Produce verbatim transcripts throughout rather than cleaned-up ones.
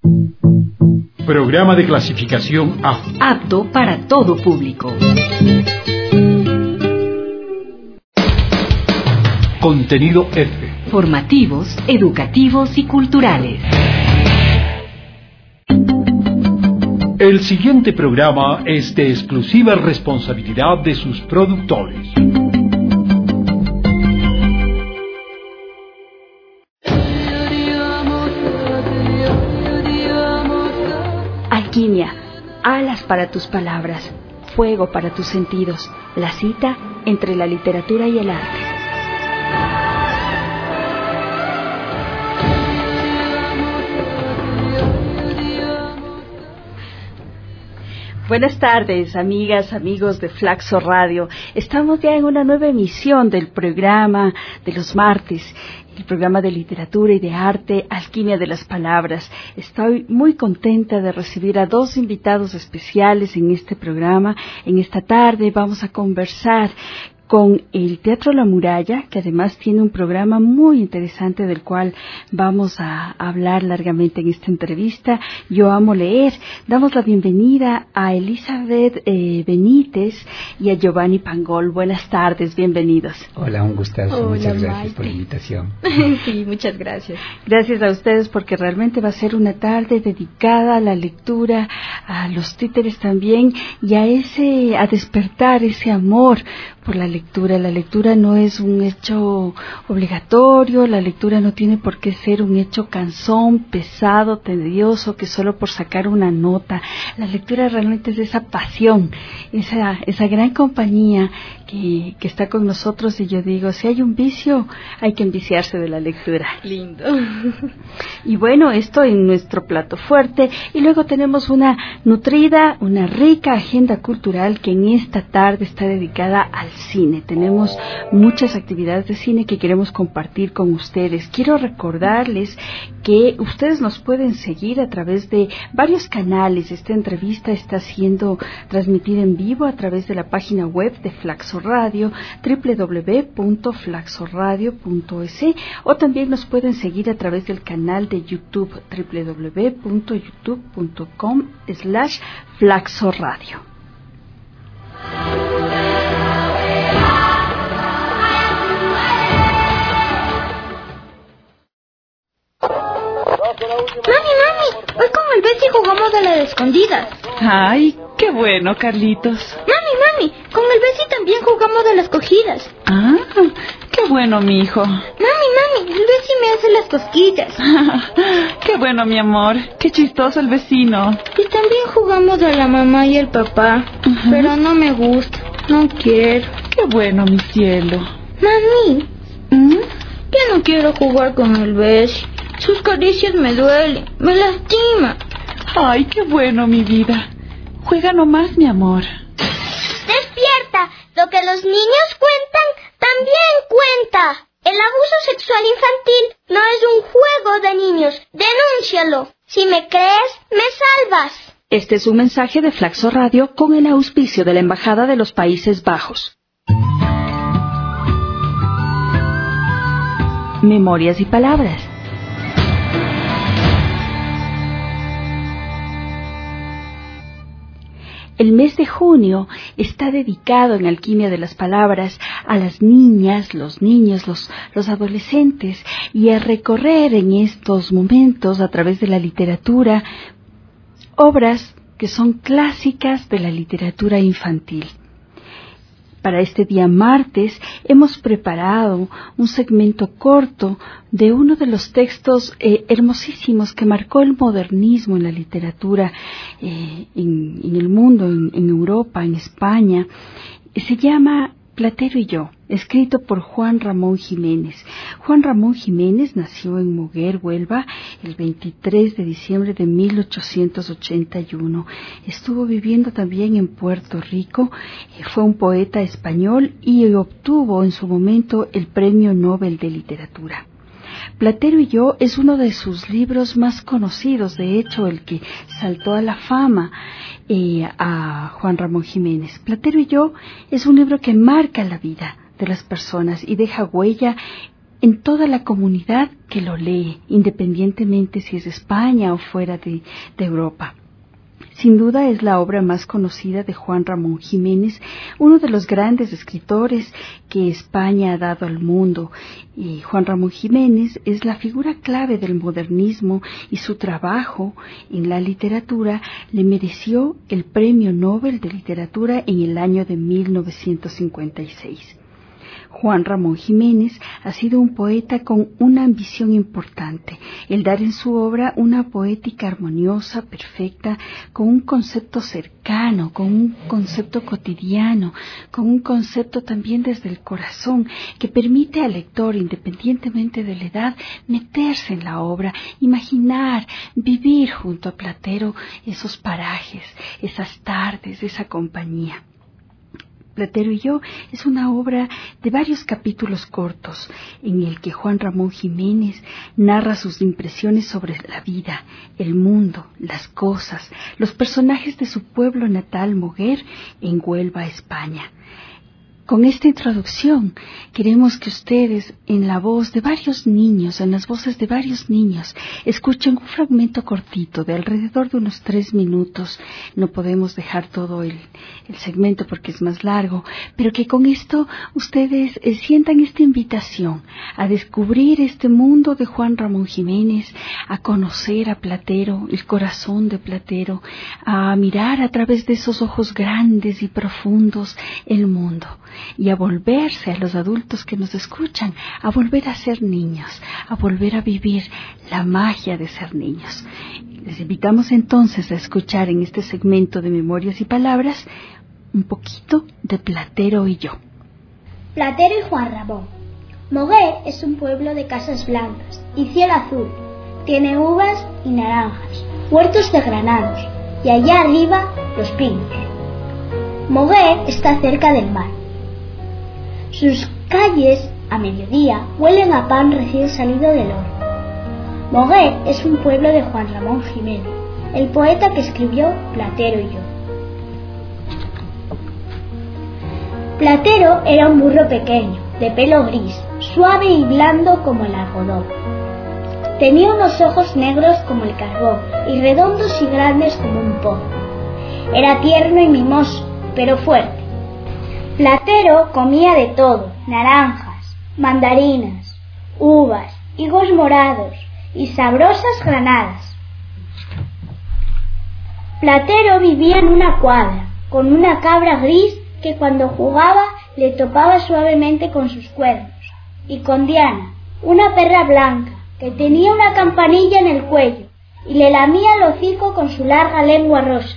Programa de clasificación A. Apto para todo público. Contenido F. Formativos, educativos y culturales. El siguiente programa es de exclusiva responsabilidad de sus productores. Alquimia, alas para tus palabras, fuego para tus sentidos, la cita entre la literatura y el arte. Buenas tardes, amigas, amigos de Flaxo Radio. Estamos ya en una nueva emisión del programa de los martes, el programa de literatura y de arte, Alquimia de las Palabras. Estoy muy contenta de recibir a dos invitados especiales en este programa. En esta tarde vamos a conversar con el Teatro La Muralla, que además tiene un programa muy interesante del cual vamos a hablar largamente en esta entrevista. Yo amo leer. Damos la bienvenida a Elizabeth eh, Benítez y a Giovanni Pangol. Buenas tardes, bienvenidos. Hola, un gustazo. Hola, muchas gracias Maite. por la invitación. Sí, muchas gracias. Gracias a ustedes porque realmente va a ser una tarde dedicada a la lectura, a los títeres también y a ese, a despertar ese amor por la lectura. La lectura no es un hecho obligatorio, la lectura no tiene por qué ser un hecho cansón, pesado, tedioso, que solo por sacar una nota. La lectura realmente es esa pasión, esa, esa gran compañía que, que está con nosotros, y yo digo, si hay un vicio, hay que enviciarse de la lectura. Lindo. Y bueno, esto en nuestro plato fuerte, y luego tenemos una nutrida, una rica agenda cultural que en esta tarde está dedicada al cine. Tenemos muchas actividades de cine que queremos compartir con ustedes. Quiero recordarles que ustedes nos pueden seguir a través de varios canales. Esta entrevista está siendo transmitida en vivo a través de la página web de Flaxo Radio, doble u doble u doble u punto flaxo radio punto es, o también nos pueden seguir a través del canal de YouTube, doble u doble u doble u punto youtube punto com slash flaxo radio. Mami, mami, hoy con el Bessie jugamos a las escondidas. Ay, qué bueno, Carlitos. Mami, mami, con el Bessie también jugamos a las cogidas. Ah, qué bueno, mi hijo. Mami, mami, el Bessie me hace las cosquillas. Qué bueno, mi amor. Qué chistoso el vecino. Y también jugamos a la mamá y el papá. Uh-huh. Pero no me gusta, no quiero. Qué bueno, mi cielo. Mami, ¿Mm? yo no quiero jugar con el Bessie. Sus caricias me duelen, me lastima. Ay, qué bueno, mi vida. Juega nomás, mi amor. Despierta. Lo que los niños cuentan, también cuenta. El abuso sexual infantil no es un juego de niños. Denúncialo. Si me crees, me salvas. Este es un mensaje de Flaxo Radio con el auspicio de la Embajada de los Países Bajos. Memorias y palabras. El mes de junio está dedicado en Alquimia de las Palabras a las niñas, los niños, los, los adolescentes, y a recorrer en estos momentos a través de la literatura obras que son clásicas de la literatura infantil. Para este día martes hemos preparado un segmento corto de uno de los textos eh, hermosísimos que marcó el modernismo en la literatura eh, en, en el mundo, en, en Europa, en España. Se llama Platero y yo, escrito por Juan Ramón Jiménez. Juan Ramón Jiménez nació en Moguer, Huelva, el veintitrés de diciembre de mil ochocientos ochenta y uno. Estuvo viviendo también en Puerto Rico, eh, fue un poeta español y obtuvo en su momento el Premio Nobel de Literatura. Platero y yo es uno de sus libros más conocidos, de hecho el que saltó a la fama eh, a Juan Ramón Jiménez. Platero y yo es un libro que marca la vida de las personas y deja huella en toda la comunidad que lo lee, independientemente si es de España o fuera de, de Europa. Sin duda es la obra más conocida de Juan Ramón Jiménez, uno de los grandes escritores que España ha dado al mundo. Y Juan Ramón Jiménez es la figura clave del modernismo y su trabajo en la literatura le mereció el Premio Nobel de Literatura en el año de mil novecientos cincuenta y seis. Juan Ramón Jiménez ha sido un poeta con una ambición importante, el dar en su obra una poética armoniosa, perfecta, con un concepto cercano, con un concepto cotidiano, con un concepto también desde el corazón, que permite al lector, independientemente de la edad, meterse en la obra, imaginar, vivir junto a Platero esos parajes, esas tardes, esa compañía. Platero y yo es una obra de varios capítulos cortos en el que Juan Ramón Jiménez narra sus impresiones sobre la vida, el mundo, las cosas, los personajes de su pueblo natal Moguer en Huelva, España. Con esta introducción queremos que ustedes, en la voz de varios niños, en las voces de varios niños, escuchen un fragmento cortito de alrededor de unos tres minutos. No podemos dejar todo el, el segmento porque es más largo, pero que con esto ustedes eh, sientan esta invitación a descubrir este mundo de Juan Ramón Jiménez, a conocer a Platero, el corazón de Platero, a mirar a través de esos ojos grandes y profundos el mundo. Y a volverse a los adultos que nos escuchan, a volver a ser niños, a volver a vivir la magia de ser niños. Les invitamos entonces a escuchar en este segmento de Memorias y Palabras un poquito de Platero y yo. Platero y Juan Ramón. Moguer es un pueblo de casas blancas y cielo azul. Tiene uvas y naranjas, huertos de granados y allá arriba los pinos. Moguer está cerca del mar. Sus calles, a mediodía, huelen a pan recién salido del horno. Moguer es un pueblo de Juan Ramón Jiménez, el poeta que escribió Platero y yo. Platero era un burro pequeño, de pelo gris, suave y blando como el algodón. Tenía unos ojos negros como el carbón y redondos y grandes como un pozo. Era tierno y mimoso, pero fuerte. Platero comía de todo, naranjas, mandarinas, uvas, higos morados y sabrosas granadas. Platero vivía en una cuadra, con una cabra gris que cuando jugaba le topaba suavemente con sus cuernos, y con Diana, una perra blanca, que tenía una campanilla en el cuello y le lamía el hocico con su larga lengua rosa.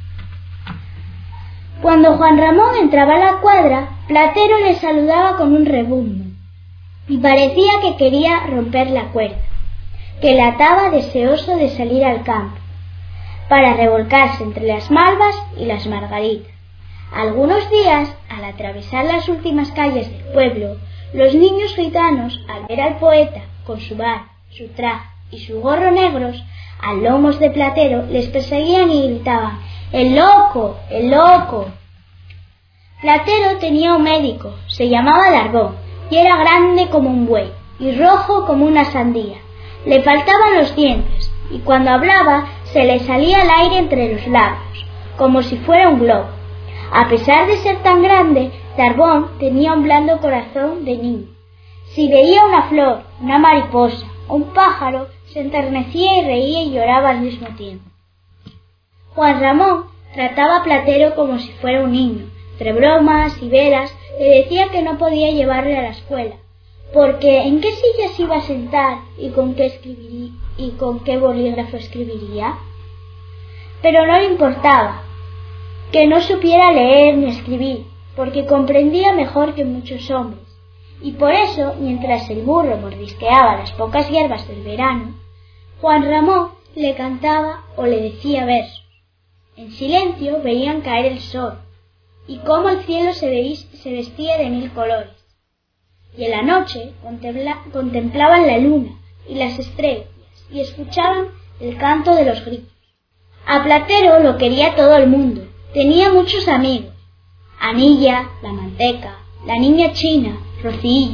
Cuando Juan Ramón entraba a la cuadra, Platero le saludaba con un rebuzno, y parecía que quería romper la cuerda, que le ataba deseoso de salir al campo, para revolcarse entre las malvas y las margaritas. Algunos días, al atravesar las últimas calles del pueblo, los niños gitanos, al ver al poeta, con su barba, su traje y su gorro negros, a lomos de Platero, les perseguían y gritaban: ¡El loco! ¡El loco! Platero tenía un médico, se llamaba Darbón, y era grande como un buey, y rojo como una sandía. Le faltaban los dientes, y cuando hablaba se le salía el aire entre los labios, como si fuera un globo. A pesar de ser tan grande, Darbón tenía un blando corazón de niño. Si veía una flor, una mariposa o un pájaro, se enternecía y reía y lloraba al mismo tiempo. Juan Ramón trataba a Platero como si fuera un niño. Entre bromas y veras le decía que no podía llevarle a la escuela, porque ¿en qué silla se iba a sentar y con qué escribiría, y con qué bolígrafo escribiría? Pero no le importaba que no supiera leer ni escribir, porque comprendía mejor que muchos hombres, y por eso, mientras el burro mordisqueaba las pocas hierbas del verano, Juan Ramón le cantaba o le decía versos. En silencio veían caer el sol, y cómo el cielo se, veís, se vestía de mil colores. Y en la noche contempla, contemplaban la luna y las estrellas, y escuchaban el canto de los grillos. A Platero lo quería todo el mundo, tenía muchos amigos: Anilla, la manteca, la niña china, Rocillo,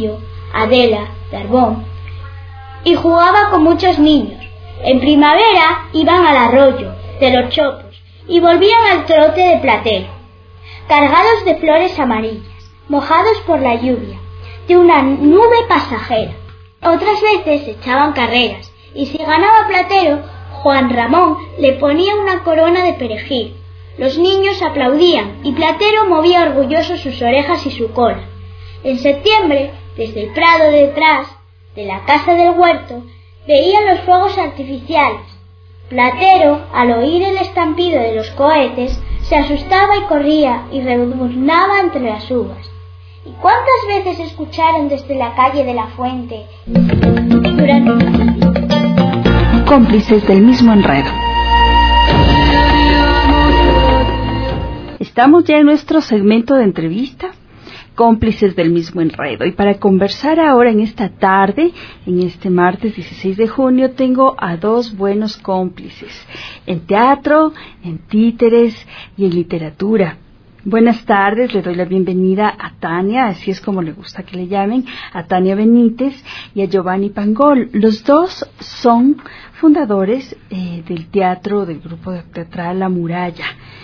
Adela, de Arbón, y jugaba con muchos niños. En primavera iban al arroyo de los Chopos y volvían al trote de Platero, cargados de flores amarillas, mojados por la lluvia, de una nube pasajera. Otras veces echaban carreras, y si ganaba Platero, Juan Ramón le ponía una corona de perejil. Los niños aplaudían y Platero movía orgulloso sus orejas y su cola. En septiembre, desde el prado detrás de la casa del huerto, veían los fuegos artificiales. Platero, al oír el estampido de los cohetes, se asustaba y corría y rebuznaba entre las uvas. ¿Y cuántas veces escucharon desde la calle de la fuente durante... Cómplices del mismo enredo. Estamos ya en nuestro segmento de entrevista, Cómplices del mismo enredo. Y para conversar ahora en esta tarde, en este martes dieciséis de junio, tengo a dos buenos cómplices, en teatro, en títeres y en literatura. Buenas tardes, le doy la bienvenida a Tania, así es como le gusta que le llamen, a Tania Benítez y a Giovanni Pangol. Los dos son fundadores eh, del teatro, del grupo teatral La Muralla,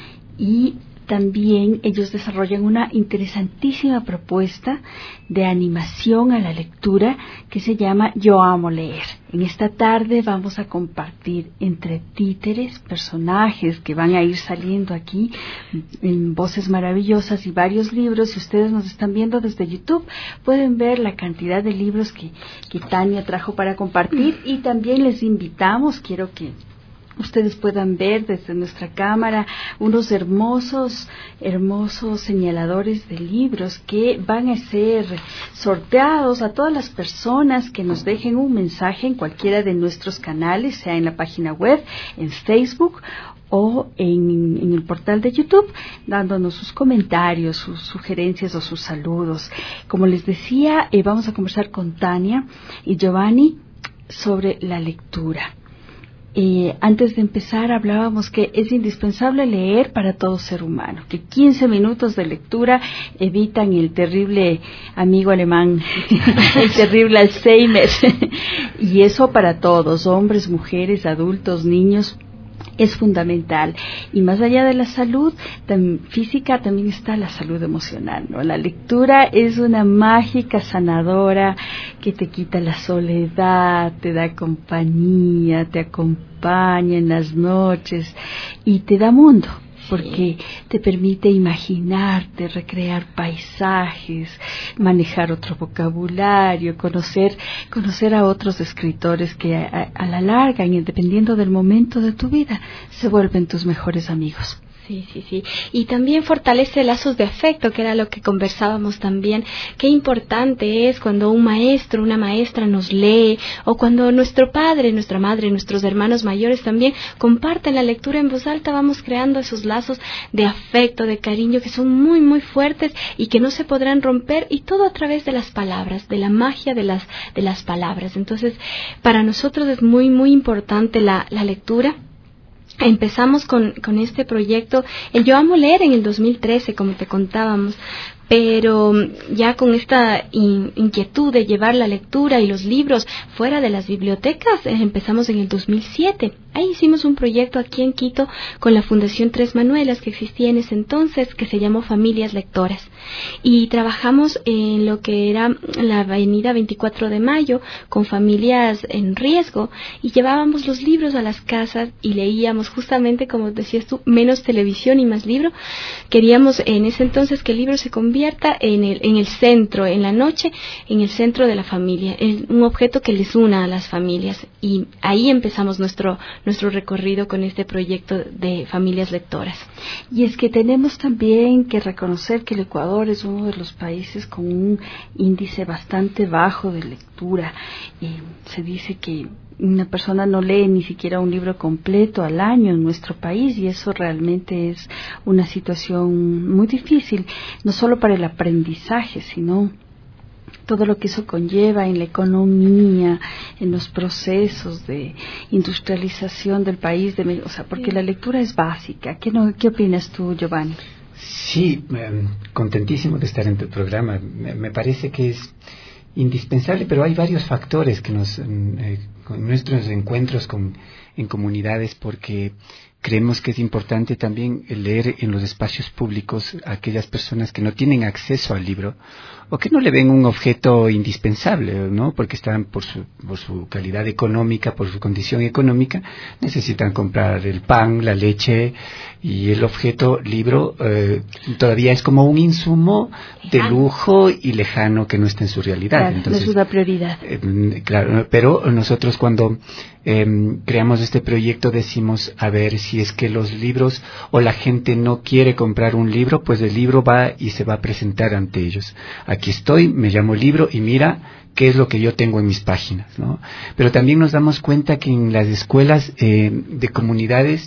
y también ellos desarrollan una interesantísima propuesta de animación a la lectura que se llama Yo Amo Leer. En esta tarde vamos a compartir entre títeres, personajes que van a ir saliendo aquí en voces maravillosas y varios libros. Si ustedes nos están viendo desde YouTube, pueden ver la cantidad de libros que, que Tania trajo para compartir, y también les invitamos, quiero que ustedes puedan ver desde nuestra cámara unos hermosos, hermosos señaladores de libros que van a ser sorteados a todas las personas que nos dejen un mensaje en cualquiera de nuestros canales, sea en la página web, en Facebook o en, en el portal de YouTube, dándonos sus comentarios, sus sugerencias o sus saludos. Como les decía, eh, vamos a conversar con Tania y Giovanni sobre la lectura. Eh, antes de empezar hablábamos que es indispensable leer para todo ser humano, que quince minutos de lectura evitan el terrible amigo alemán, el terrible Alzheimer, y eso para todos, hombres, mujeres, adultos, niños, es fundamental. Y más allá de la salud tam, física, también está la salud emocional, ¿no? La lectura es una mágica sanadora que te quita la soledad, te da compañía, te acompaña en las noches y te da mundo, porque te permite imaginarte, recrear paisajes, manejar otro vocabulario, conocer conocer a otros escritores que a, a la larga, y dependiendo del momento de tu vida, se vuelven tus mejores amigos. Sí, sí, sí. Y también fortalece lazos de afecto, que era lo que conversábamos también. Qué importante es cuando un maestro, una maestra nos lee, o cuando nuestro padre, nuestra madre, nuestros hermanos mayores también comparten la lectura en voz alta. Vamos creando esos lazos de afecto, de cariño, que son muy, muy fuertes y que no se podrán romper, y todo a través de las palabras, de la magia de las, de las palabras. Entonces, para nosotros es muy, muy importante la, la lectura. Empezamos con, con este proyecto, el Yo Amo Leer, en el dos mil trece, como te contábamos, pero ya con esta in, inquietud de llevar la lectura y los libros fuera de las bibliotecas, eh, empezamos en el dos mil siete. Ahí hicimos un proyecto aquí en Quito con la Fundación Tres Manuelas, que existía en ese entonces, que se llamó Familias Lectoras, y trabajamos en lo que era la avenida veinticuatro de mayo con familias en riesgo, y llevábamos los libros a las casas y leíamos, justamente como decías tú, menos televisión y más libro. Queríamos en ese entonces que el libro se convierta en el, en el centro, en la noche, en el centro de la familia, en un objeto que les una a las familias, y ahí empezamos nuestro nuestro recorrido con este proyecto de Familias Lectoras. Y es que tenemos también que reconocer que el Ecuador es uno de los países con un índice bastante bajo de lectura. Eh, se dice que una persona no lee ni siquiera un libro completo al año en nuestro país, y eso realmente es una situación muy difícil, no solo para el aprendizaje, sino todo lo que eso conlleva en la economía, en los procesos de industrialización del país, de, o sea, porque la lectura es básica. ¿Qué, no, qué opinas tú, Giovanni? Sí, eh, contentísimo de estar en tu programa. Me, me parece que es indispensable, pero hay varios factores que nos, eh, con nuestros encuentros con, en comunidades, porque creemos que es importante también leer en los espacios públicos a aquellas personas que no tienen acceso al libro o que no le ven un objeto indispensable, ¿no? Porque están por su, por su calidad económica, por su condición económica, necesitan comprar el pan, la leche, y el objeto libro eh, todavía es como un insumo de lujo y lejano que no está en su realidad. Claro, entonces, no es una prioridad. Eh, claro, pero nosotros cuando eh, creamos este proyecto decimos, a ver, si es que los libros o la gente no quiere comprar un libro, pues el libro va y se va a presentar ante ellos. Aquí estoy, me llamo libro y mira qué es lo que yo tengo en mis páginas, ¿no? Pero también nos damos cuenta que en las escuelas eh, de comunidades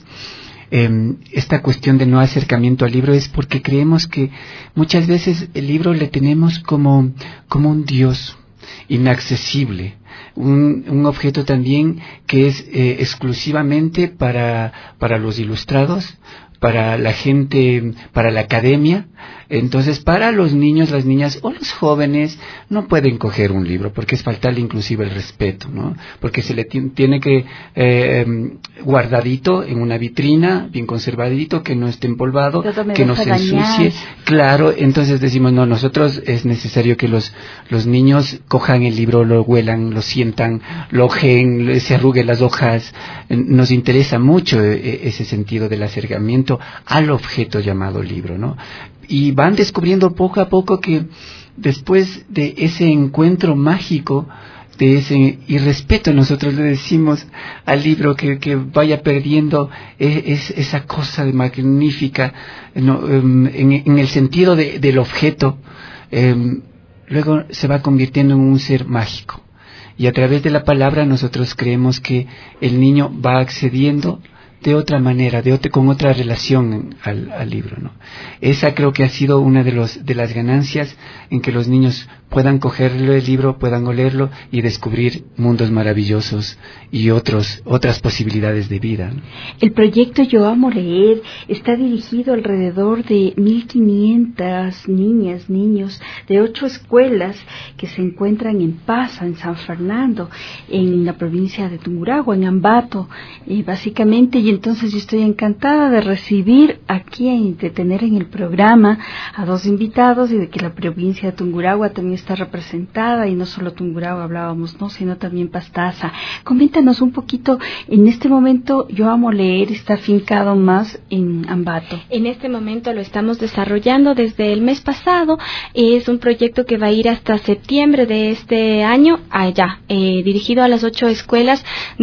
Eh, esta cuestión de no acercamiento al libro es porque creemos que muchas veces el libro le tenemos como, como un Dios inaccesible, un, un objeto también que es eh, exclusivamente para, para los ilustrados, para la gente, para la academia. Entonces, para los niños, las niñas o los jóvenes no pueden coger un libro porque es faltarle inclusive el respeto, ¿no? Porque se le t- tiene que eh, guardadito en una vitrina, bien conservadito, que no esté empolvado, que no se ensucie. Claro, entonces decimos, no, nosotros es necesario que los, los niños cojan el libro, lo huelan, lo sientan, lo ojeen, se arruguen las hojas. Nos interesa mucho eh, ese sentido del acercamiento al objeto llamado libro, ¿no? Y van descubriendo poco a poco que después de ese encuentro mágico, de ese irrespeto, nosotros le decimos al libro que, que vaya perdiendo es, es, esa cosa magnífica, no, um, en, en el sentido de, del objeto, um, luego se va convirtiendo en un ser mágico. Y a través de la palabra nosotros creemos que el niño va accediendo de otra manera, de otra, con otra relación al, al libro, ¿no? Esa creo que ha sido una de los de las ganancias en que los niños puedan cogerlo el libro, puedan olerlo y descubrir mundos maravillosos y otros otras posibilidades de vida, ¿no? El proyecto Yo Amo Leer está dirigido alrededor de mil quinientas niñas, niños de ocho escuelas que se encuentran en Pasa, en San Fernando, en la provincia de Tungurahua, en Ambato, eh, básicamente. Y entonces yo estoy encantada de recibir aquí, de tener en el programa a dos invitados y de que la provincia de Tungurahua también está representada, y no solo Tungurahua hablábamos, ¿no?, sino también Pastaza. Coméntanos un poquito, en este momento Yo Amo Leer está afincado más en Ambato. En este momento lo estamos desarrollando desde el mes pasado. Es un proyecto que va a ir hasta septiembre de este año allá, eh, dirigido a las ocho escuelas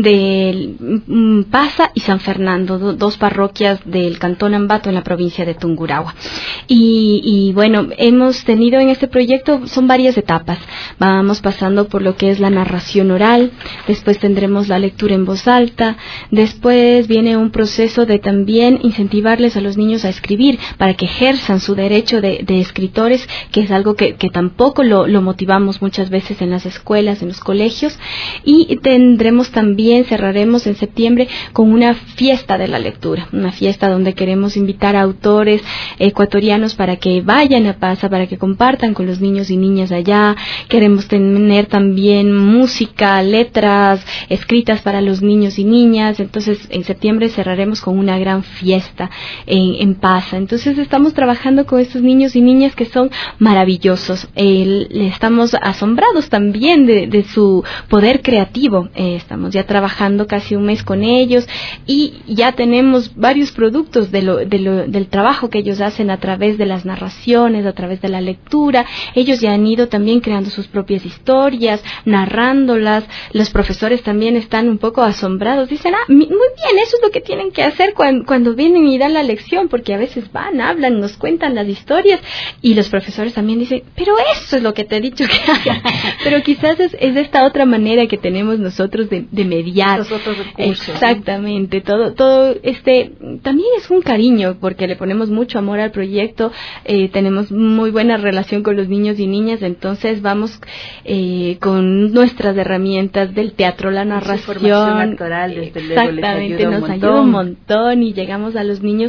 de mm, Pasa y San Fernando, do, dos parroquias del cantón Ambato en la provincia de Tungurahua. Y, y bueno, hemos tenido en este proyecto, son varias etapas. Vamos pasando por lo que es la narración oral, después tendremos la lectura en voz alta, después viene un proceso de también incentivarles a los niños a escribir para que ejerzan su derecho de, de escritores, que es algo que, que tampoco lo, lo motivamos muchas veces en las escuelas, en los colegios. Y tendremos también, cerraremos en septiembre con una fiesta de la lectura, una fiesta donde queremos invitar a autores ecuatorianos para que vayan a Pasa, para que compartan con los niños y niñas allá. Queremos tener también música, letras escritas para los niños y niñas. Entonces en septiembre cerraremos con una gran fiesta en, en Pasa. Entonces estamos trabajando con estos niños y niñas que son maravillosos. Eh, estamos asombrados también de, de su poder creativo. Eh, estamos ya trabajando casi un mes con ellos y ya tenemos varios productos de lo, de lo, del trabajo que ellos hacen a través de las narraciones, a través de la lectura. Ellos ya han ido también creando sus propias historias, narrándolas. Los profesores también están un poco asombrados. Dicen, ah, muy bien, eso es lo que tienen que hacer cuando, cuando vienen y dan la lección, porque a veces van, hablan, nos cuentan las historias, y los profesores también dicen, pero eso es lo que te he dicho que hagas. Pero quizás es, es de esta otra manera que tenemos nosotros de, de mediar. Los otros recursos. Exactamente, todo todo, todo este, también es un cariño, porque le ponemos mucho amor al proyecto, eh, tenemos muy buena relación con los niños y niñas, entonces vamos eh, con nuestras herramientas del teatro, la narración. Su formación actoral, desde luego, exactamente, les ayuda nos un ayuda un montón y llegamos a los niños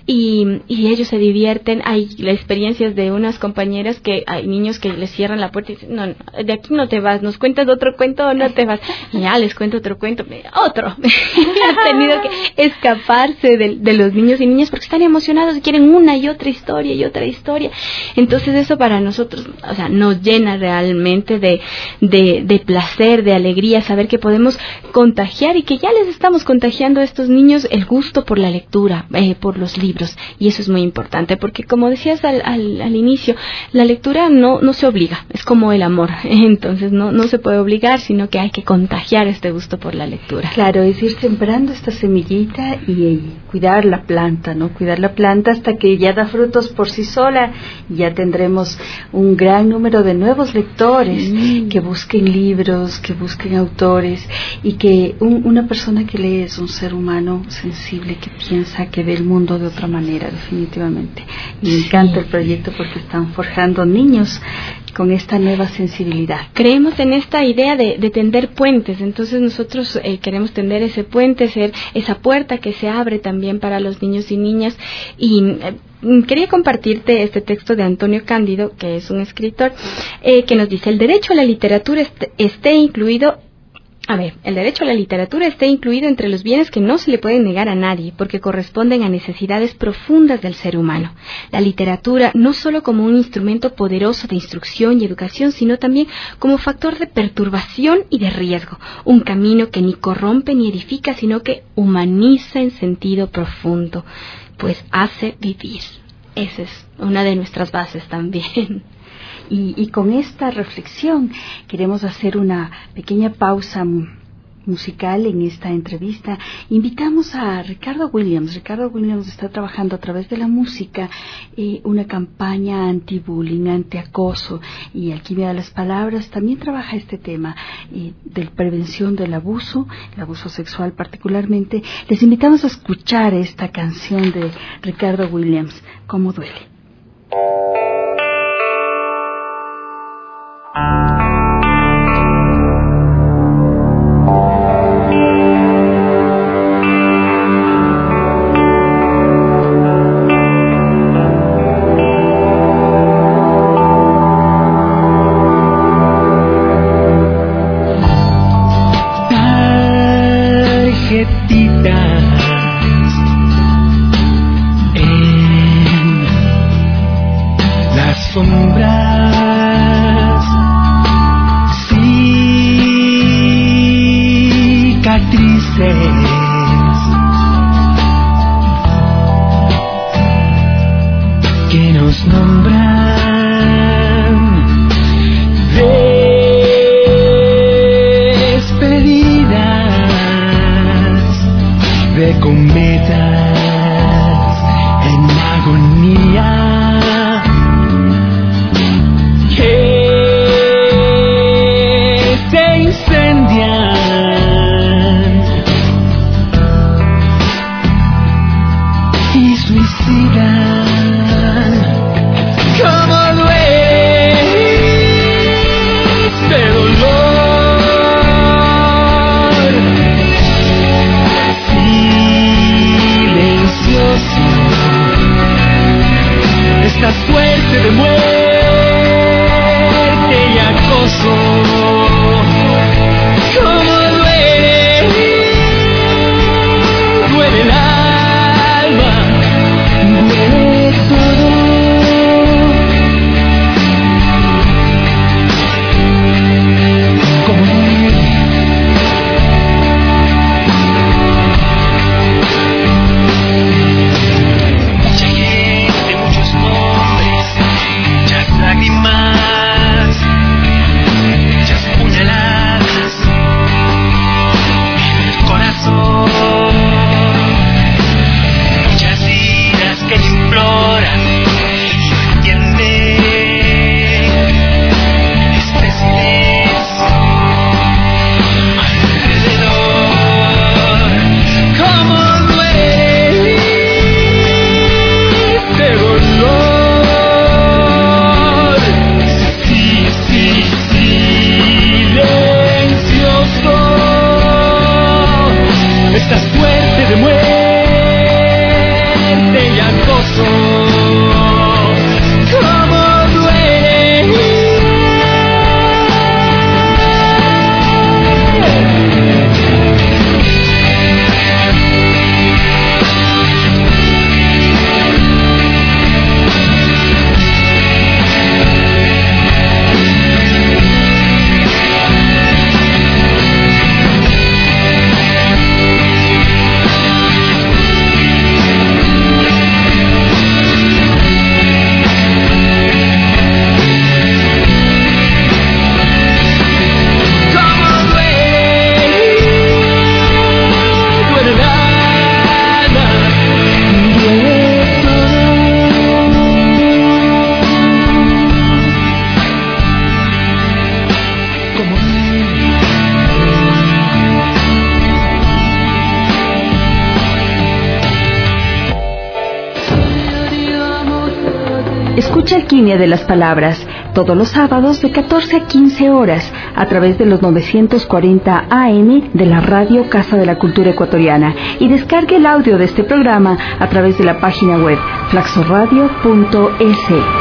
y, y ellos se divierten. Hay las experiencias de unas compañeras que hay niños que les cierran la puerta y dicen, no, no, de aquí no te vas, nos cuentas otro cuento o no te vas. Y ya les cuento otro cuento, otro. Han tenido que escaparse de, de los niños y niñas porque están emocionados y quieren una y otra historia y otra historia. Entonces eso para nosotros, o sea, nos llena realmente de, de, de placer, de alegría, saber que podemos contagiar y que ya les estamos contagiando a estos niños el gusto por la lectura, eh, por los libros. Y eso es muy importante porque, como decías al, al, al inicio, la lectura no, no se obliga, es como el amor. Entonces no, no se puede obligar, sino que hay que contagiar este gusto por la lectura. Claro, es ir sembrando esta semillita y, y cuidar la planta, ¿no? Cuidar la planta hasta que ya da frutos por sí sola y ya tendremos un gran número de nuevos lectores mm. que busquen libros, que busquen autores y que un, una persona que lee es un ser humano sensible que piensa, que ve el mundo de otra manera, definitivamente. Y me encanta el proyecto porque están forjando niños con esta nueva sensibilidad. Creemos en esta idea de, de tender puentes, entonces nosotros eh, queremos tender ese puente, ser esa puerta que se abre también para los niños y niñas. Y eh, quería compartirte este texto de Antonio Cándido, que es un escritor, eh, que nos dice: el derecho a la literatura est- esté incluido A ver, el derecho a la literatura está incluido entre los bienes que no se le pueden negar a nadie, porque corresponden a necesidades profundas del ser humano. La literatura no solo como un instrumento poderoso de instrucción y educación, sino también como factor de perturbación y de riesgo, un camino que ni corrompe ni edifica, sino que humaniza en sentido profundo, pues hace vivir. Esa es una de nuestras bases también. Y, y con esta reflexión queremos hacer una pequeña pausa musical en esta entrevista. Invitamos a Ricardo Williams. Ricardo Williams está trabajando a través de la música eh, una campaña anti-bullying, anti-acoso, y Alquimia de las Palabras también trabaja este tema eh, de prevención del abuso, el abuso sexual particularmente. Les invitamos a escuchar esta canción de Ricardo Williams, ¿Cómo duele? Duele el alma, duele Escucha Alquimia de las Palabras todos los sábados de catorce a quince horas a través de los novecientos cuarenta A M de la Radio Casa de la Cultura Ecuatoriana y descargue el audio de este programa a través de la página web flaxoradio punto es.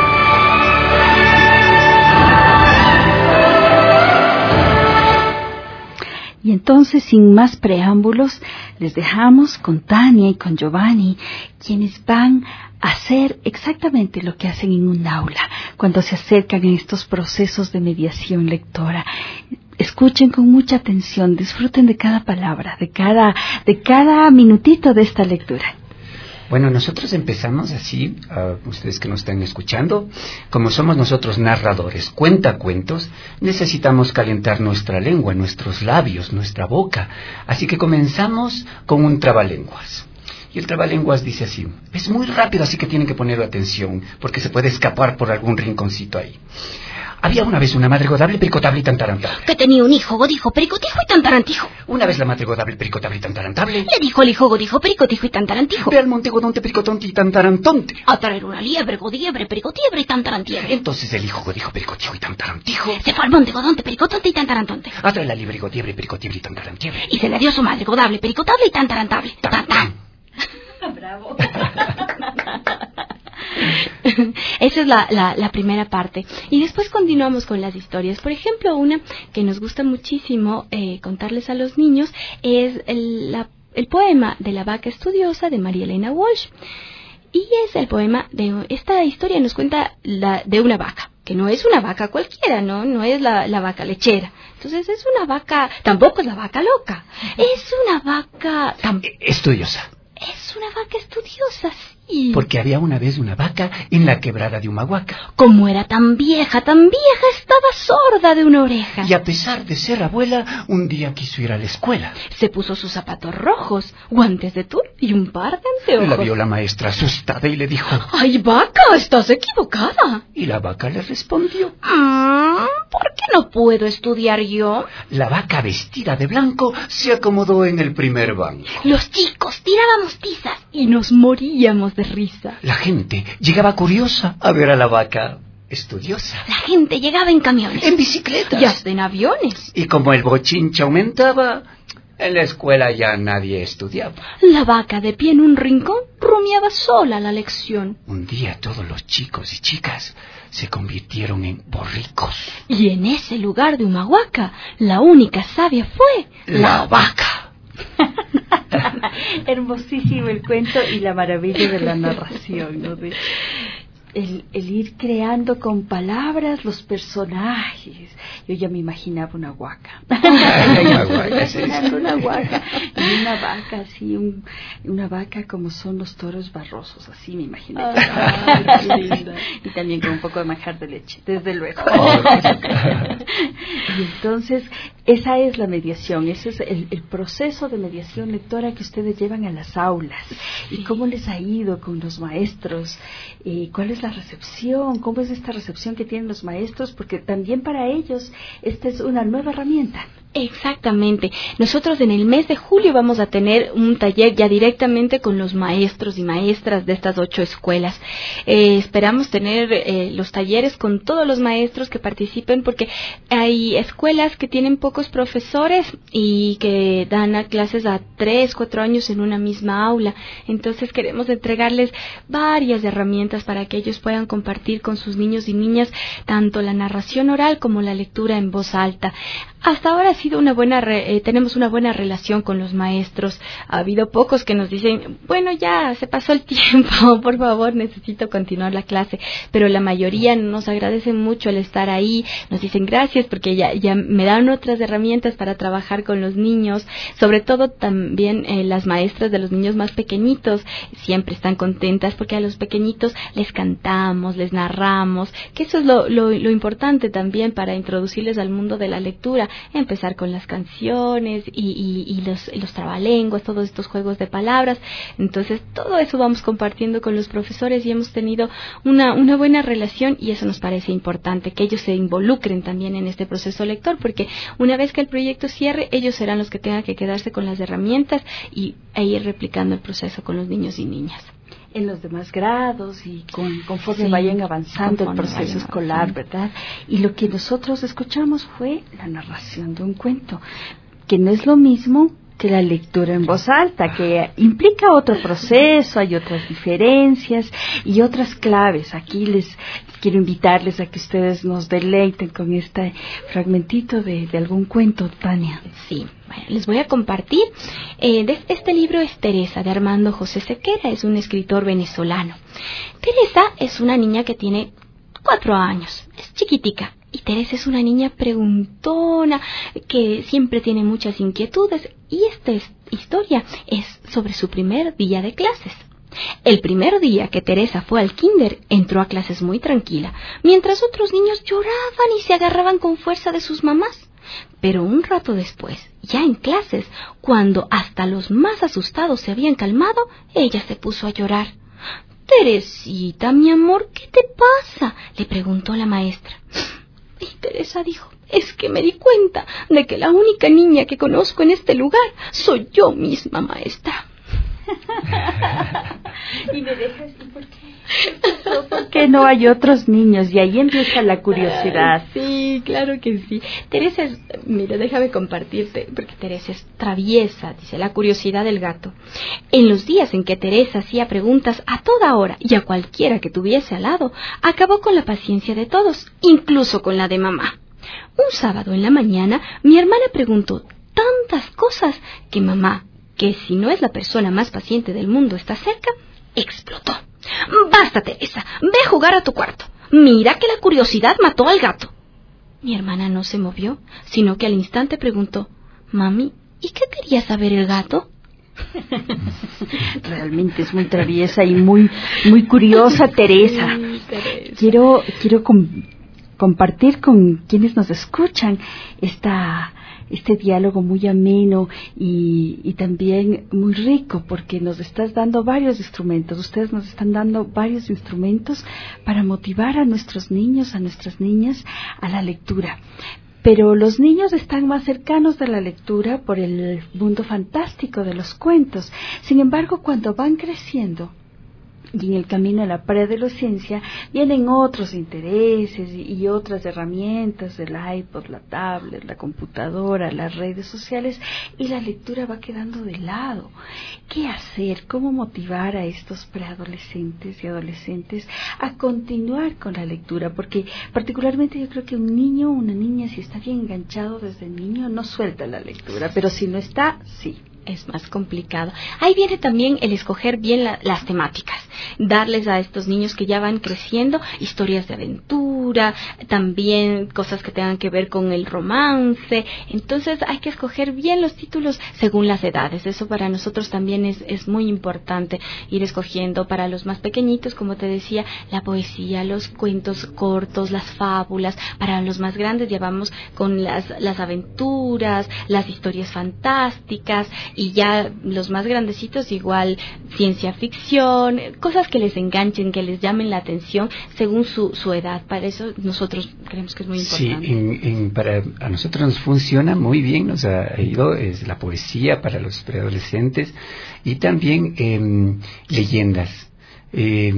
Y entonces, sin más preámbulos, les dejamos con Tania y con Giovanni, quienes van a hacer exactamente lo que hacen en un aula cuando se acercan a estos procesos de mediación lectora. Escuchen con mucha atención, disfruten de cada palabra, de cada, de cada minutito de esta lectura. Bueno, nosotros empezamos así, uh, ustedes que nos están escuchando, como somos nosotros narradores, cuentacuentos, necesitamos calentar nuestra lengua, nuestros labios, nuestra boca. Así que comenzamos con un trabalenguas. Y el trabalenguas dice así, es muy rápido, así que tienen que poner atención, porque se puede escapar por algún rinconcito ahí. Había una vez una madre godable, pericotable y tantarantable. Que tenía un hijo godijo, pericotijo y tantarantijo. Una vez la madre godable, pericotable y tantarantable. Le dijo el hijo godijo, pericotijo y tantarantijo. Ve al monte godonte, pericotonte y tantarantonte. A traer una liebre, godiebre, pericotiebre y tantarantiebre. Entonces el hijo godijo, pericotijo y tantarantijo se fue al monte godonte, pericotonte y tantarantonte. A traer la liebre, godiebre, pericotiebre y tantarantiebre. Y se le dio a su madre godable, pericotable y tantarantable. Tan, tan. Bravo. Esa es la, la, la primera parte. Y después continuamos con las historias. Por ejemplo, una que nos gusta muchísimo eh, contarles a los niños es el, la, el poema de la vaca estudiosa de María Elena Walsh. Y es el poema de... Esta historia nos cuenta la, de una vaca, que no es una vaca cualquiera, ¿no? No es la, la vaca lechera. Entonces es una vaca... Tampoco es la vaca loca. Es una vaca... Tam, estudiosa. Es una vaca estudiosa, sí. Porque había una vez una vaca en la quebrada de Humahuaca. Como era tan vieja, tan vieja, estaba sorda de una oreja. Y a pesar de ser abuela, un día quiso ir a la escuela. Se puso sus zapatos rojos, guantes de tul y un par de anteojos. La vio la maestra asustada y le dijo... ¡Ay, vaca, estás equivocada! Y la vaca le respondió... Mm, ¿por qué no puedo estudiar yo? La vaca, vestida de blanco, se acomodó en el primer banco. Los chicos tirábamos tizas y nos moríamos de risa. La gente llegaba curiosa a ver a la vaca estudiosa. La gente llegaba en camiones, en bicicletas y hasta en aviones. Y como el bochinche aumentaba, en la escuela ya nadie estudiaba. La vaca, de pie en un rincón, rumiaba sola la lección. Un día todos los chicos y chicas se convirtieron en borricos. Y en ese lugar de Humahuaca, la única sabia fue la, la vaca. Hermosísimo el cuento y la maravilla de la narración, ¿no? De el, el ir creando con palabras los personajes. Yo ya me imaginaba una huaca. Una huaca, sí. Una huaca y una vaca así, un, una vaca como son los toros barrosos, así me imaginé. Ah, qué linda. Y también con un poco de manjar de leche, desde luego. Oh, y entonces esa es la mediación, ese es el, el proceso de mediación lectora que ustedes llevan a las aulas. Sí. ¿Y cómo les ha ido con los maestros? Eh, ¿Cuál es la recepción? ¿Cómo es esta recepción que tienen los maestros? Porque también para ellos esta es una nueva herramienta. Exactamente. Nosotros en el mes de julio vamos a tener un taller ya directamente con los maestros y maestras de estas ocho escuelas. Eh, esperamos tener eh, los talleres con todos los maestros que participen, porque hay escuelas que tienen pocos profesores y que dan a clases a tres, cuatro años en una misma aula. Entonces queremos entregarles varias herramientas para que ellos puedan compartir con sus niños y niñas tanto la narración oral como la lectura en voz alta. Hasta ahora ha sido una buena, re, eh, tenemos una buena relación con los maestros. Ha habido pocos que nos dicen, bueno, ya se pasó el tiempo, por favor, necesito continuar la clase. Pero la mayoría nos agradecen mucho el estar ahí, nos dicen gracias porque ya, ya me dan otras herramientas para trabajar con los niños. Sobre todo también eh, las maestras de los niños más pequeñitos siempre están contentas porque a los pequeñitos les cantamos, les narramos, que eso es lo, lo, lo importante también para introducirles al mundo de la lectura. Empezar con las canciones y, y, y los, los trabalenguas, todos estos juegos de palabras. Entonces todo eso vamos compartiendo con los profesores y hemos tenido una, una buena relación, y eso nos parece importante, que ellos se involucren también en este proceso lector, porque una vez que el proyecto cierre, ellos serán los que tengan que quedarse con las herramientas y, e ir replicando el proceso con los niños y niñas. en los demás grados y con, conforme sí, vayan avanzando conforme el proceso vayan, escolar, sí. ¿verdad? Y lo que nosotros escuchamos fue la narración de un cuento, que no es lo mismo que la lectura en voz alta, que implica otro proceso, hay otras diferencias y otras claves. Aquí les quiero invitarles a que ustedes nos deleiten con este fragmentito de, de algún cuento, Tania. Sí, bueno, les voy a compartir. Eh, de este libro es Teresa, de Armando José Sequera, es un escritor venezolano. Teresa es una niña que tiene cuatro años, es chiquitica. Y Teresa es una niña preguntona, que siempre tiene muchas inquietudes. Y esta es, historia es sobre su primer día de clases. El primer día que Teresa fue al kinder, entró a clases muy tranquila, mientras otros niños lloraban y se agarraban con fuerza de sus mamás. Pero un rato después, ya en clases, cuando hasta los más asustados se habían calmado, ella se puso a llorar. «Teresita, mi amor, ¿qué te pasa?», le preguntó la maestra. Y Teresa dijo, es que me di cuenta de que la única niña que conozco en este lugar soy yo misma, maestra. Y me dejas, ¿y por qué? ¿Por qué no hay otros niños? Y ahí empieza la curiosidad. Sí, claro que sí. Teresa es, mira, déjame compartirte, porque Teresa es traviesa, dice, la curiosidad del gato. En los días en que Teresa hacía preguntas a toda hora y a cualquiera que tuviese al lado, acabó con la paciencia de todos, incluso con la de mamá. Un sábado en la mañana, mi hermana preguntó tantas cosas que mamá, que si no es la persona más paciente del mundo, está cerca, explotó. «Basta, Teresa, ve a jugar a tu cuarto. Mira que la curiosidad mató al gato». Mi hermana no se movió, sino que al instante preguntó, «Mami, ¿y qué quería saber el gato?». Realmente es muy traviesa y muy muy curiosa, Teresa. Sí, Teresa. Quiero quiero com- compartir con quienes nos escuchan esta este diálogo muy ameno y, y también muy rico, porque nos estás dando varios instrumentos. Ustedes nos están dando varios instrumentos para motivar a nuestros niños, a nuestras niñas, a la lectura. Pero los niños están más cercanos de la lectura por el mundo fantástico de los cuentos. Sin embargo, cuando van creciendo y en el camino a la preadolescencia, vienen otros intereses y, y otras herramientas, el iPod, la tablet, la computadora, las redes sociales, y la lectura va quedando de lado. ¿Qué hacer? ¿Cómo motivar a estos preadolescentes y adolescentes a continuar con la lectura? Porque particularmente yo creo que un niño o una niña, si está bien enganchado desde niño, no suelta la lectura, pero si no está, sí. Es más complicado. Ahí viene también el escoger bien la, las temáticas, darles a estos niños que ya van creciendo historias de aventura, también cosas que tengan que ver con el romance. Entonces hay que escoger bien los títulos según las edades. Eso para nosotros también es, es muy importante, ir escogiendo para los más pequeñitos, como te decía, la poesía, los cuentos cortos, las fábulas. Para los más grandes ya vamos con las, las aventuras, las historias fantásticas. Y ya los más grandecitos igual ciencia ficción, cosas que les enganchen, que les llamen la atención según su, su edad. Para eso nosotros creemos que es muy importante. Sí, en, en, para a nosotros nos funciona muy bien, nos ha ido es la poesía para los preadolescentes y también eh, leyendas eh,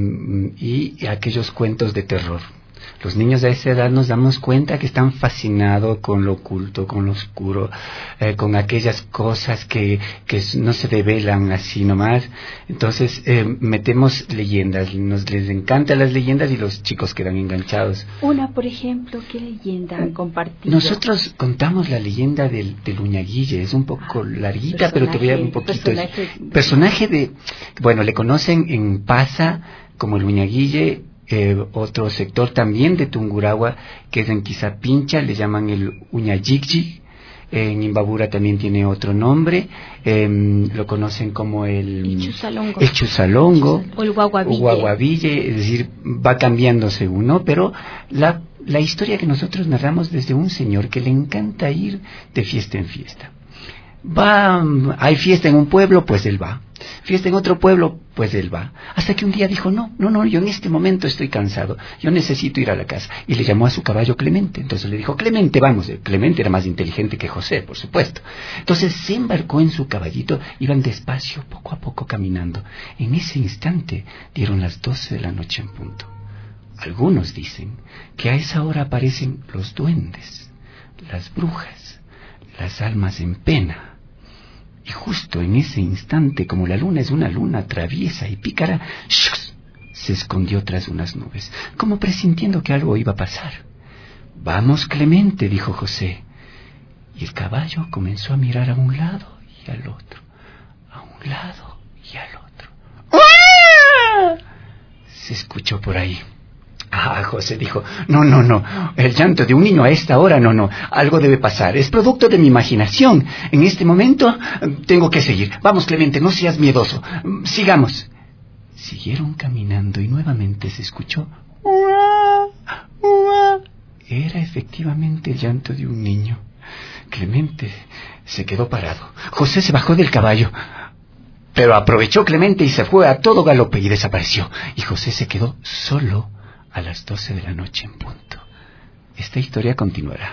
y aquellos cuentos de terror. Los niños a esa edad nos damos cuenta que están fascinados con lo oculto, con lo oscuro, eh, con aquellas cosas que, que no se revelan así nomás. Entonces eh, metemos leyendas, nos les encantan las leyendas y los chicos quedan enganchados. Una, por ejemplo, ¿qué leyenda han compartido? Nosotros contamos la leyenda del, del Uñaguille, es un poco ah, larguita, pero te voy a dar un poquito. Personaje, es, personaje de, bueno, le conocen en Pasa como el Uñaguille. Eh, otro sector también de Tungurahua, que es en Quizapincha, le llaman el Uñayigyi. En Imbabura también tiene otro nombre, eh, lo conocen como el, el Chusalongo, el Chusalongo o el Guaguaville. Guaguaville, es decir, va cambiando según, ¿no? Pero la, la historia que nosotros narramos desde un señor que le encanta ir de fiesta en fiesta. Va, hay fiesta en un pueblo, pues él va. Fiesta en otro pueblo, pues él va. Hasta que un día dijo, no, no, no, yo en este momento estoy cansado, yo necesito ir a la casa. Y le llamó a su caballo Clemente. Entonces le dijo, Clemente, vamos. Clemente era más inteligente que José, por supuesto. Entonces se embarcó en su caballito, iban despacio, poco a poco caminando. En ese instante dieron las doce de la noche en punto. Algunos dicen que a esa hora aparecen los duendes, las brujas, las almas en pena. Y justo en ese instante, como la luna es una luna traviesa y pícara, ¡shus!, se escondió tras unas nubes, como presintiendo que algo iba a pasar. Vamos, Clemente, dijo José. Y el caballo comenzó a mirar a un lado y al otro, a un lado y al otro. ¡Ah! Se escuchó por ahí. Ah, José dijo, no, no, no, el llanto de un niño a esta hora, no, no, algo debe pasar, es producto de mi imaginación. En este momento tengo que seguir. Vamos, Clemente, no seas miedoso, sigamos. Siguieron caminando y nuevamente se escuchó. ¡Uah! ¡Uah! Era efectivamente el llanto de un niño. Clemente se quedó parado. José se bajó del caballo. Pero aprovechó Clemente y se fue a todo galope y desapareció. Y José se quedó solo a las doce de la noche en punto. Esta historia continuará.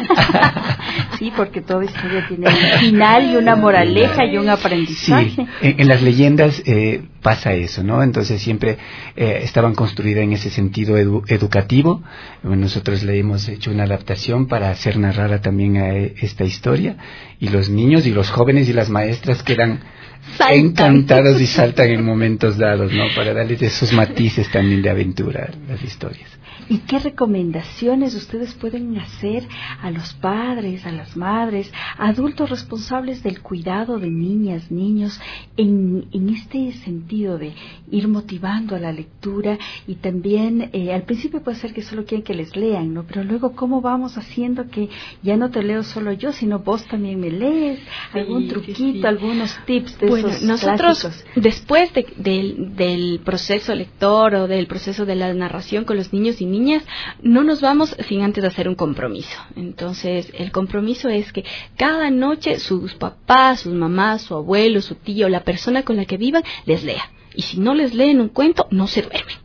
Sí, porque toda historia tiene un final y una moraleja y un aprendizaje. Sí, en, en las leyendas eh, pasa eso, ¿no? Entonces siempre eh, estaban construidas en ese sentido edu- educativo. Bueno, nosotros le hemos hecho una adaptación para hacer narrada también a esta historia. Y los niños y los jóvenes y las maestras quedan saltan. encantados y saltan en momentos dados, ¿no? Para darles esos matices también de aventura a las historias. ¿Y qué recomendaciones ustedes pueden hacer a los padres, a las madres, a adultos responsables del cuidado de niñas, niños, en, en este sentido de ir motivando a la lectura y también, eh, al principio puede ser que solo quieren que les lean, ¿no? Pero luego, ¿cómo vamos haciendo que ya no te leo solo yo, sino vos también me lees? Sí, ¿algún truquito, sí, sí. algunos tips de bueno, esos nosotros, clásicos? Después de, de, del proceso lector o del proceso de la narración con los niños y niñas, no nos vamos sin antes hacer un compromiso. Entonces, el compromiso es que cada noche sus papás, sus mamás, su abuelo, su tío, la persona con la que vivan, les lea. Y si no les leen un cuento, no se duermen.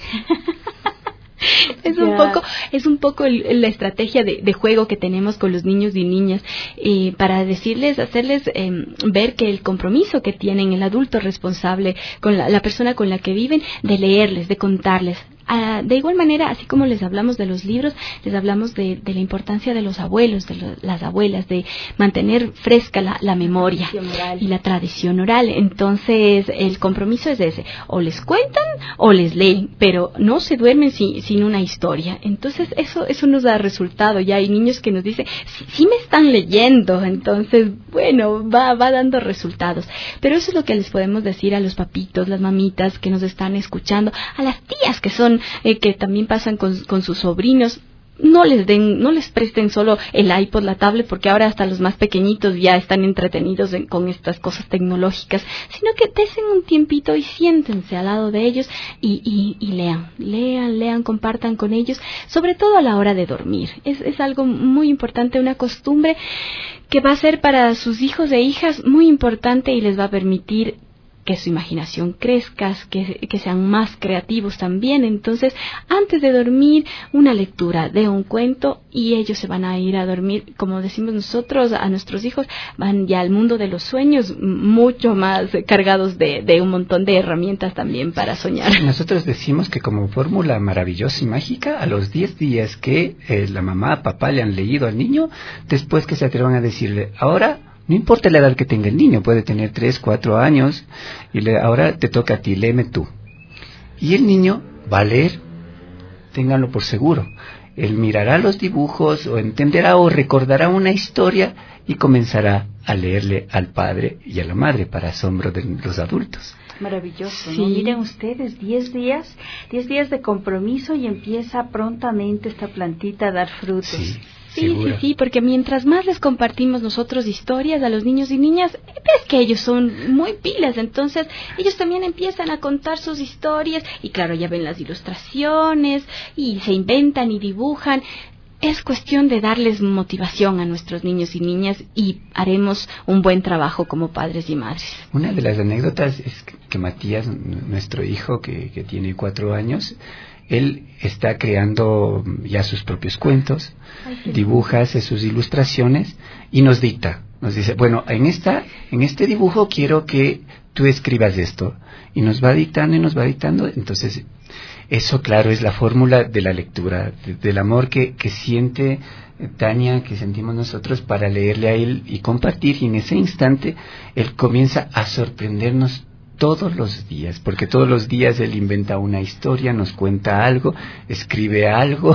Es yeah. un poco, es un poco el, la estrategia de, de juego que tenemos con los niños y niñas, eh, para decirles, hacerles eh, ver que el compromiso que tienen el adulto responsable con la, la persona con la que viven, de leerles, de contarles. Uh, de igual manera, así como les hablamos de los libros, les hablamos de, de la importancia de los abuelos, de lo, las abuelas, de mantener fresca la, la memoria y la tradición oral. Entonces, el compromiso es ese: o les cuentan o les leen, pero no se duermen sin, sin una historia. Entonces, eso eso nos da resultado. Ya hay niños que nos dicen, sí, sí me están leyendo. Entonces, bueno, va, va dando resultados. Pero eso es lo que les podemos decir a los papitos, las mamitas que nos están escuchando, a las tías que son Eh, que también pasan con, con sus sobrinos. No les den, no les presten solo el iPod, la tablet, porque ahora hasta los más pequeñitos ya están entretenidos en, con estas cosas tecnológicas, sino que desen un tiempito y siéntense al lado de ellos y, y, y lean, lean, lean, compartan con ellos, sobre todo a la hora de dormir. Es, es algo muy importante, una costumbre que va a ser para sus hijos e hijas muy importante y les va a permitir que su imaginación crezca, que, que sean más creativos también. Entonces, antes de dormir, una lectura de un cuento y ellos se van a ir a dormir, como decimos nosotros, a nuestros hijos, van ya al mundo de los sueños mucho más cargados de, de un montón de herramientas también para soñar. Nosotros decimos que como fórmula maravillosa y mágica, a los diez días que eh, la mamá, papá le han leído al niño, después que se atrevan a decirle, ahora, no importa la edad que tenga el niño, puede tener tres, cuatro años, y le, ahora te toca a ti, léeme tú. Y el niño va a leer, ténganlo por seguro. Él mirará los dibujos, o entenderá o recordará una historia, y comenzará a leerle al padre y a la madre, para asombro de los adultos. Maravilloso, sí. ¿no? Miren ustedes, diez días, diez días de compromiso y empieza prontamente esta plantita a dar frutos. Sí. Sí, ¿Seguro? sí, sí, porque mientras más les compartimos nosotros historias a los niños y niñas, ves que ellos son muy pilas, entonces ellos también empiezan a contar sus historias y claro, ya ven las ilustraciones y se inventan y dibujan. es cuestión de darles motivación a nuestros niños y niñas y haremos un buen trabajo como padres y madres. Una de las anécdotas es que Matías, nuestro hijo que, que tiene cuatro años, él está creando ya sus propios cuentos, Ay, dibuja, hace sus ilustraciones y nos dicta. Nos dice, bueno, en esta, en este dibujo quiero que tú escribas esto. Y nos va dictando y nos va dictando. Entonces, eso, claro, es la fórmula de la lectura, de, del amor que, que siente Tania, que sentimos nosotros para leerle a él y compartir. Y en ese instante, él comienza a sorprendernos todos los días, porque todos los días él inventa una historia, nos cuenta algo, escribe algo,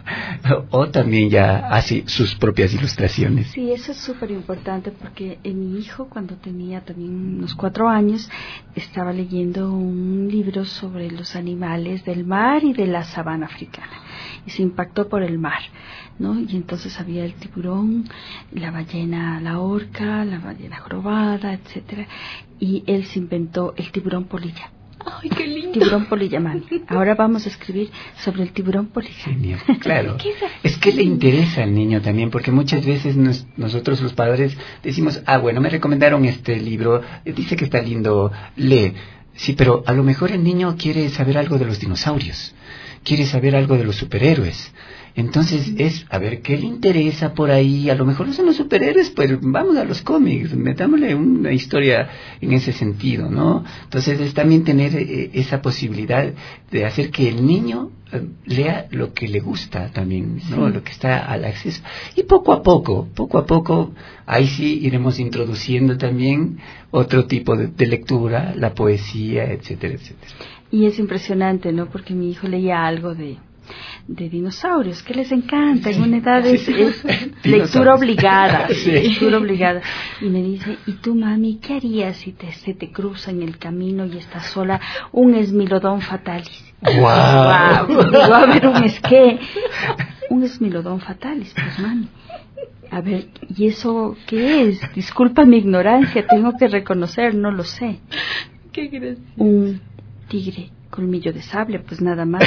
o también ya hace sus propias ilustraciones. Sí, eso es súper importante, porque en mi hijo, cuando tenía también unos cuatro años, estaba leyendo un libro sobre los animales del mar y de la sabana africana, y se impactó por el mar, ¿no? Y entonces había el tiburón, la ballena, la orca, la ballena jorobada, etcétera, y él se inventó el tiburón polilla. ¡Ay, qué lindo! Tiburón polilla, mami. Ahora vamos a escribir sobre el tiburón polilla. Genial, claro. Es que le interesa al niño también, porque muchas veces nos, nosotros los padres decimos, ah, bueno, me recomendaron este libro, dice que está lindo, lee. Sí, pero a lo mejor el niño quiere saber algo de los dinosaurios, quiere saber algo de los superhéroes. Entonces es, a ver, ¿qué le interesa por ahí? A lo mejor no son los superhéroes, pues vamos a los cómics, metámosle una historia en ese sentido, ¿no? Entonces es también tener eh, esa posibilidad de hacer que el niño eh, lea lo que le gusta también, ¿no? Sí. Lo que está al acceso. Y poco a poco, poco a poco, ahí sí iremos introduciendo también otro tipo de, de lectura, la poesía, etcétera, etcétera. Y es impresionante, ¿no? Porque mi hijo leía algo de... de dinosaurios, que les encanta, en una edad es, es lectura obligada, sí. lectura obligada. Y me dice, ¿y tú, mami, qué harías si te, se te cruza en el camino y estás sola un Esmilodón fatalis? ¡Wow! wow. Digo, a ver, un es qué, un Esmilodón fatalis, pues, mami. A ver, ¿y eso qué es? Disculpa mi ignorancia, tengo que reconocer, no lo sé. Qué gracioso. Un tigre colmillo de sable, pues nada más.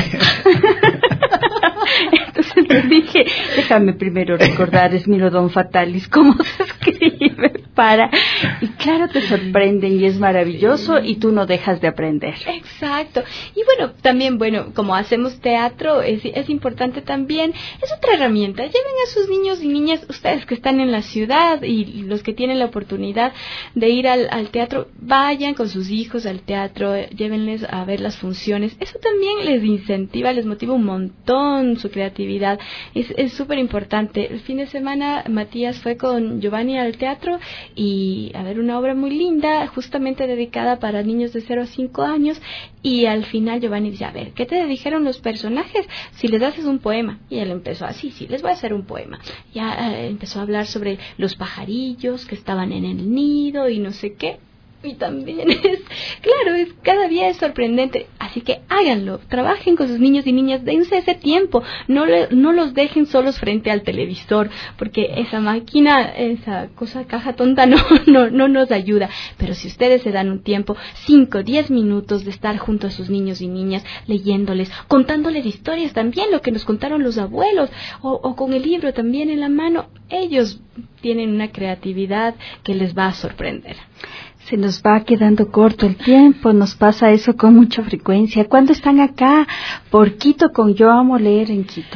Entonces le dije, déjame primero recordar Esmilodón fatalis, cómo se escribe para... Y claro, te sorprenden y es maravilloso y tú no dejas de aprender. Exacto. Y bueno, también, bueno, como hacemos teatro, es, es importante también, es otra herramienta. Lleven a sus niños y niñas, ustedes que están en la ciudad y los que tienen la oportunidad de ir al, al teatro, vayan con sus hijos al teatro, llévenles a ver las funciones. Eso también les incentiva, les motiva un montón su creatividad. Es súper importante. El fin de semana Matías fue con Giovanni al teatro y a ver una obra muy linda, justamente dedicada para niños de cero a cinco años, y al final Giovanni dice, a ver, ¿qué te dijeron los personajes? Si les haces un poema. Y él empezó así, sí, les voy a hacer un poema. Ya eh, empezó a hablar sobre los pajarillos que estaban en el nido y no sé qué. Y también es, claro, es cada día es sorprendente, así que háganlo, trabajen con sus niños y niñas, dense ese tiempo, no le, no los dejen solos frente al televisor, porque esa máquina, esa cosa caja tonta no, no, no nos ayuda, pero si ustedes se dan un tiempo, cinco, diez minutos de estar junto a sus niños y niñas, leyéndoles, contándoles historias también, lo que nos contaron los abuelos, o, o con el libro también en la mano, ellos tienen una creatividad que les va a sorprender. Se nos va quedando corto el tiempo, nos pasa eso con mucha frecuencia. ¿Cuándo están acá? Por Quito con Yo Amo Leer en Quito.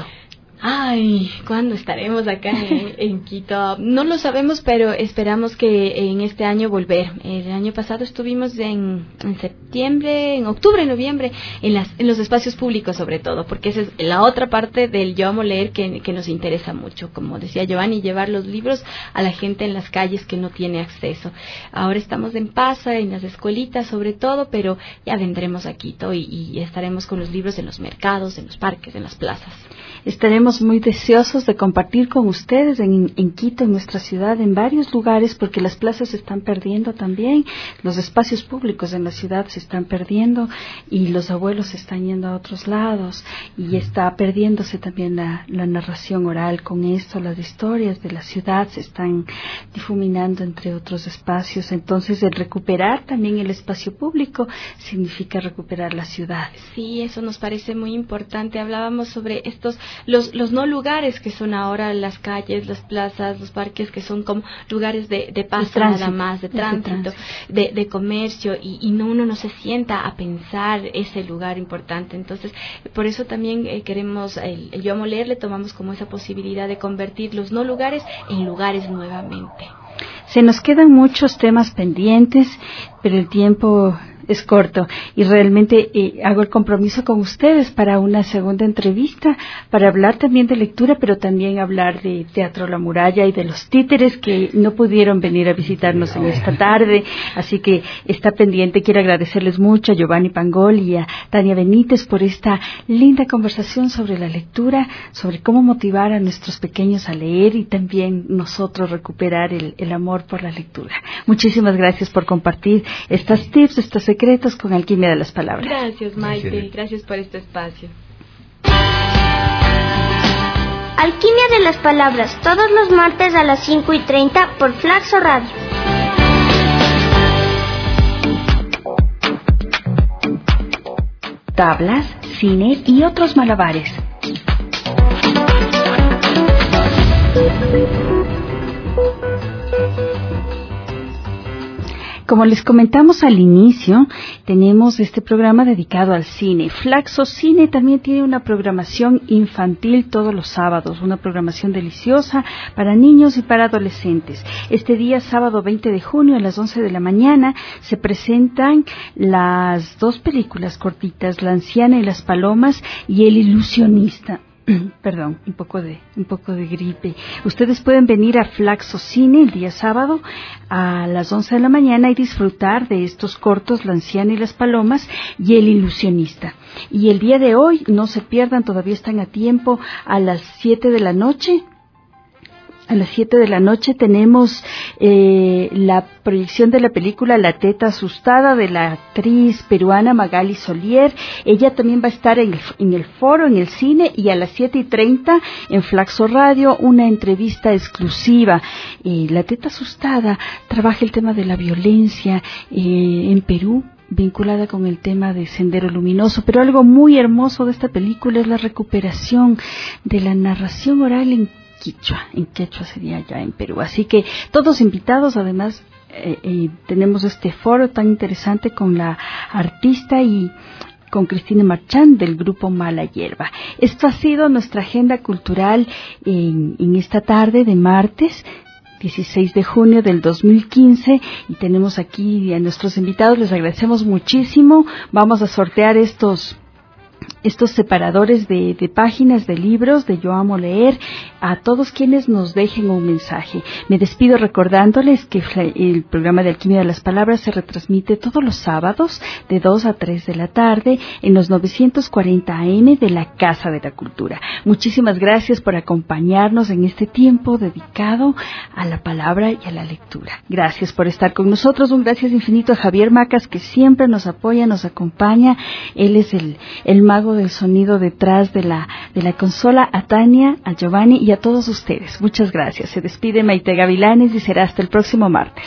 Ay, ¿cuándo estaremos acá en, en Quito? No lo sabemos, pero esperamos que en este año volver. El año pasado estuvimos en, en septiembre, en octubre, noviembre, en, las, en los espacios públicos sobre todo, porque esa es la otra parte del Yo Amo Leer que, que nos interesa mucho. Como decía Giovanni, llevar los libros a la gente en las calles que no tiene acceso. Ahora estamos en Pasa, en las escuelitas sobre todo, pero ya vendremos a Quito y, y estaremos con los libros en los mercados, en los parques, en las plazas. Estaremos muy deseosos de compartir con ustedes en, en Quito, en nuestra ciudad, en varios lugares, porque las plazas se están perdiendo también, los espacios públicos en la ciudad se están perdiendo y los abuelos se están yendo a otros lados y está perdiéndose también la, la narración oral con esto, las historias de la ciudad se están difuminando entre otros espacios. Entonces el recuperar también el espacio público significa recuperar la ciudad. Sí, eso nos parece muy importante. Hablábamos sobre estos los los no lugares que son ahora las calles, las plazas, los parques, que son como lugares de, de paso nada más, de tránsito, de, de comercio, y, y no, uno no se sienta a pensar ese lugar importante. Entonces, por eso también eh, queremos, el, el Yo Amo Leer, le tomamos como esa posibilidad de convertir los no lugares en lugares nuevamente. Se nos quedan muchos temas pendientes, pero el tiempo es corto y realmente eh, hago el compromiso con ustedes para una segunda entrevista, para hablar también de lectura, pero también hablar de Teatro La Muralla y de los títeres que no pudieron venir a visitarnos en esta tarde, así que está pendiente. Quiero agradecerles mucho a Giovanni Pangol y a Tania Benítez por esta linda conversación sobre la lectura, sobre cómo motivar a nuestros pequeños a leer y también nosotros recuperar el, el amor por la lectura. Muchísimas gracias por compartir estas tips, estos secretos con Alquimia de las Palabras. Gracias, Maite. Gracias, gracias por este espacio. Alquimia de las Palabras, todos los martes a las cinco y treinta por Flaxo Radio. Tablas, cine y otros malabares. Como les comentamos al inicio, tenemos este programa dedicado al cine. Flaxo Cine también tiene una programación infantil todos los sábados, una programación deliciosa para niños y para adolescentes. Este día, sábado veinte de junio, a las once de la mañana, se presentan las dos películas cortitas, La Anciana y las Palomas y El Ilusionista. Perdón, un poco de un poco de gripe. Ustedes pueden venir a Flaxo Cine el día sábado a las once de la mañana y disfrutar de estos cortos, La Anciana y las Palomas y El Ilusionista. Y el día de hoy, no se pierdan, todavía están a tiempo, a las siete de la noche. A las siete de la noche tenemos eh, la proyección de la película La Teta Asustada de la actriz peruana Magali Solier. Ella también va a estar en el, en el foro, en el cine, y a las siete y treinta en Flaxo Radio una entrevista exclusiva. Eh, La Teta Asustada trabaja el tema de la violencia eh, en Perú, vinculada con el tema de Sendero Luminoso, pero algo muy hermoso de esta película es la recuperación de la narración oral en Quechua, en Quechua sería ya en Perú. Así que todos invitados, además eh, eh, tenemos este foro tan interesante con la artista y con Cristina Marchand del grupo Mala Hierba. Esto ha sido nuestra agenda cultural en, en esta tarde de martes dieciséis de junio del dos mil quince, y tenemos aquí a nuestros invitados. Les agradecemos muchísimo. Vamos a sortear estos estos separadores de, de páginas de libros de Yo Amo Leer a todos quienes nos dejen un mensaje. Me despido recordándoles que el programa de Alquimia de las Palabras se retransmite todos los sábados de dos a tres de la tarde en los novecientos cuarenta A M de la Casa de la Cultura. Muchísimas gracias por acompañarnos en este tiempo dedicado a la palabra y a la lectura. Gracias por estar con nosotros. Un gracias infinito a Javier Macas, que siempre nos apoya, nos acompaña. Él es el, el mago del sonido detrás de la, de la consola. A Tania, a Giovanni y a todos ustedes. Muchas gracias. Se despide Maite Gavilanes y será hasta el próximo martes.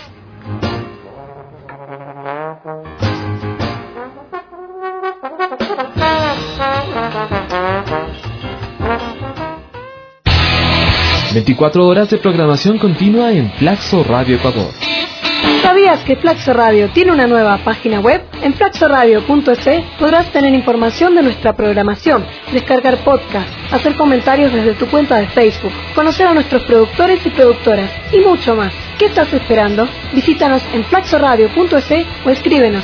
veinticuatro horas de programación continua en Flaxo Radio Ecuador. ¿Sabías que Flaxo Radio tiene una nueva página web? En flaxo radio punto es podrás tener información de nuestra programación, descargar podcast, hacer comentarios desde tu cuenta de Facebook, conocer a nuestros productores y productoras y mucho más. ¿Qué estás esperando? Visítanos en flaxo radio punto es o escríbenos